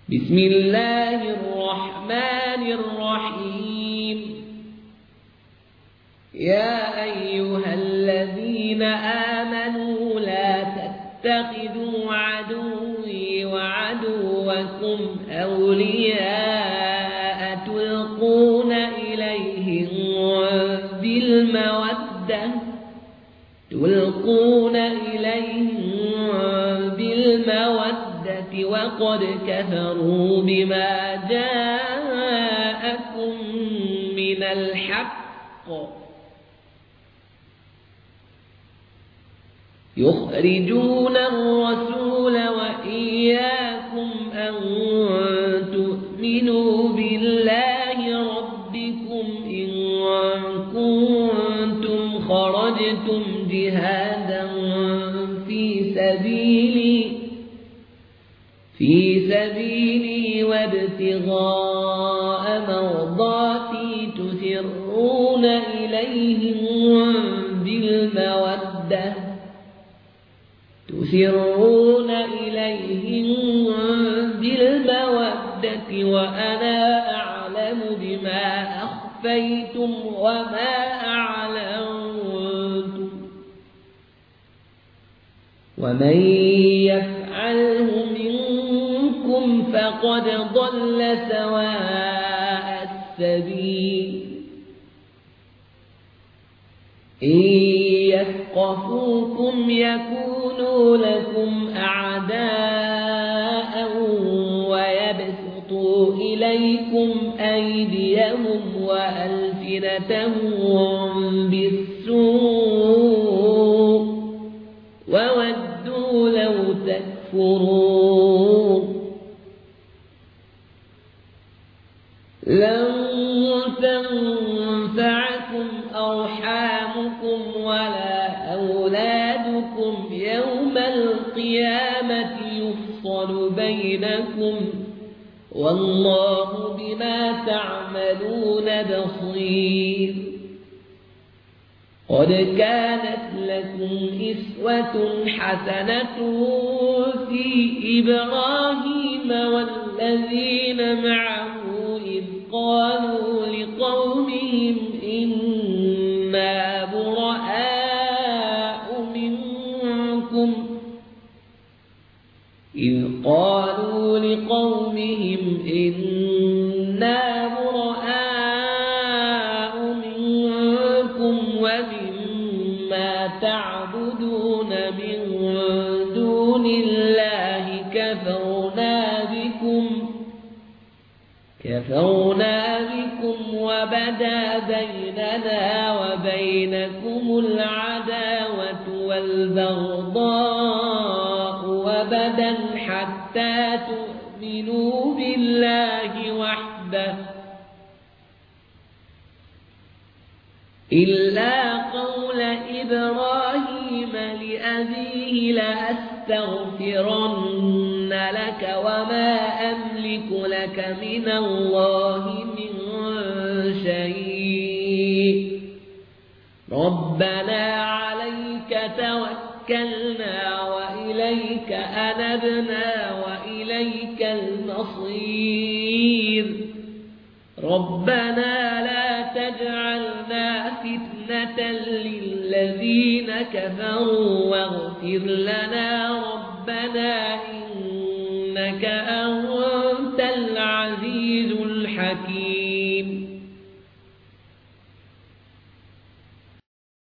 بسم الله الرحمن الرحيم. يا أيها الذين آمنوا لا تتخذوا عدوي وعدوكم أولياء تلقون إليهم بالمودة وقد كفروا بما جاءكم من الحق يخرجون الرسول وإياكم أن تؤمنوا بالله ربكم إن كنتم خرجتم جهادا في سبيلي وابتغاء مرضاتي تسرون إليهم بالمودة وأنا أعلم بما أخفيتم وما أعلنتم ومن يفعله منكم فقد ضل سواء السبيل. إن يثقفوكم يكونوا لكم أعداء ويبسطوا إليكم أيديهم وألسنتهم بالسوء وودوا لو تكفرون. لن تنفعكم أرحامكم ولا أولادكم يوم القيامة يفصل بينكم والله بما تعملون بصير. قد كانت لكم أسوة حسنة في إبراهيم والذين معه إذ قالوا لقومهم إنا براء منكم ومما تعبدون من دون الله كفرنا بكم وبدا بيننا وبينكم العداوة والبغضاء وبدا حتى تؤمنوا بالله وحده إلا قول إبراهيم لأبيه لأستغفرن لك وما أملك لك من الله من شيء ربنا عليك توكلنا وإليك أنبنا وإليك المصير ربنا لا تجعلنا فتنة للذين كفروا واغفر لنا ربنا إنك أنت العزيز الحكيم.